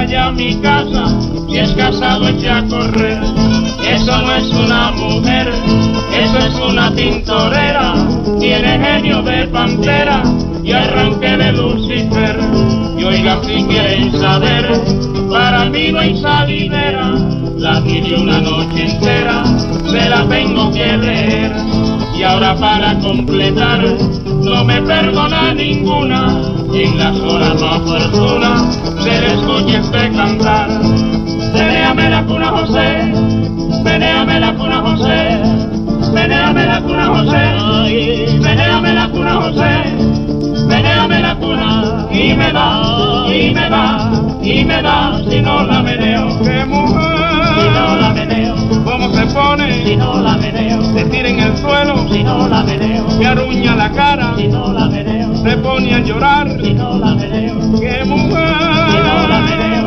vaya a mi casa, si es casado eche a correr. Eso no es una mujer, eso es una tintorera, tiene genio de pantera y arranque de Lucifer. Y oiga, si quieren saber, para mí no hay salidera, la tiré una noche entera, se la tengo que leer. Y ahora para completar, no me perdona ninguna, en las horas no fortuna, se le escucha este cantar. Menéame la cuna José, menéame la cuna José, menéame la cuna José, menéame la cuna José, menéame la cuna, y me da, y me da, y me da, si no la meneo. ¡Qué mujer! Si no la meneo. ¿Cómo se pone? Si no la meneo. Se tira en el suelo, Si no la meneo. me arruña la cara, Si no la meneo. se pone a llorar. Si no la meneo. ¡Qué mujer! Si no la meneo.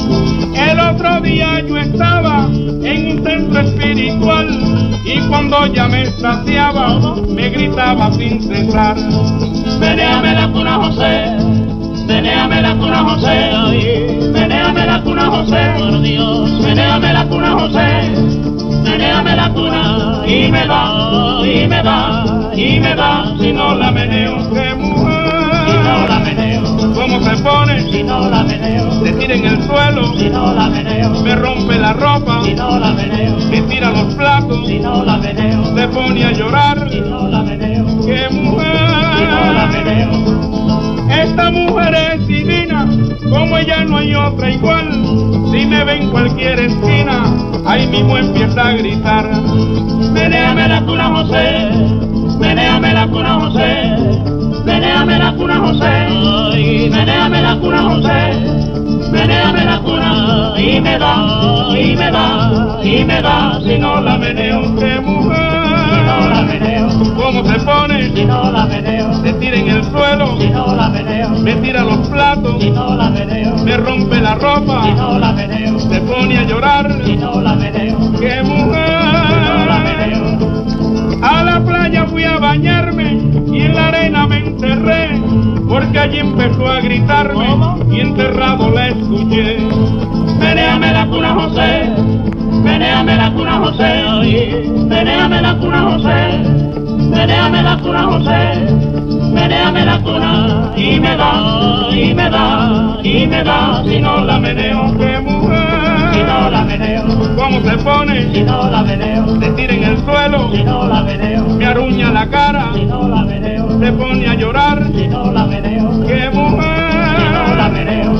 El otro día yo estaba en un centro espiritual y cuando ya me saciaba, me gritaba sin cesar. Menéame la cuna José, menéame la cuna José, menéame la cuna José, por Dios, menéame la cuna José, menéame la cuna, y me da, y me da, y me da, si no la meneo. ¡Qué Si no la mujer! meneo. ¿Cómo se pone? Si no la meneo. Se tira en el suelo, Si no la meneo. me rompe la ropa, Si no la meneo. me tira los platos, Si no la meneo. se pone a llorar. Si no la meneo. ¡Qué Si no la mujer! meneo. Esta mujer es divina, como ella no hay otra igual. Si me ve en cualquier esquina, ahí mismo empieza a gritar. Menéame la cuna José, menéame la cuna José, menéame la cuna José, menéame la cuna José, menéame la cuna, y me da, y me da, y me da, si no la meneo. ¡Qué Si no la mujer! meneo. ¿Cómo se pone? Si no la meneo. Se tira en el suelo, Si no la meneo. me tira los platos, Si no la meneo. me rompe la Si ropa, no la meneo. se pone a llorar. Si no la meneo. ¡Qué Si no la mujer! meneo. A la playa fui a bañarme y en la arena me enterré, porque allí empezó a gritarme y enterrado la escuché. Menéame la cuna José, menéame la cuna José, menéame la cuna José, menéame la cuna José, menéame la cuna, y me da, y me da, y me da, si no la meneo. ¡Qué Si no mujer! la meneo. ¿Cómo se pone? Si no la meneo. Se tira en el suelo, Si no la meneo. me arruña la cara, Si no la meneo. se pone a llorar. Si no la meneo. ¡Qué Si no la mujer! meneo.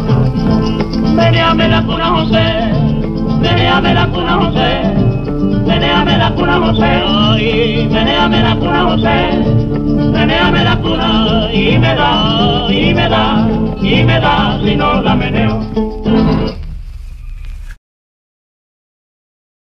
Menéame la cuna José, menéame la cuna José, menéame la cuna José, menéame la cuna José, menéame la cuna, y me da, y me da, y me da, si no la meneo.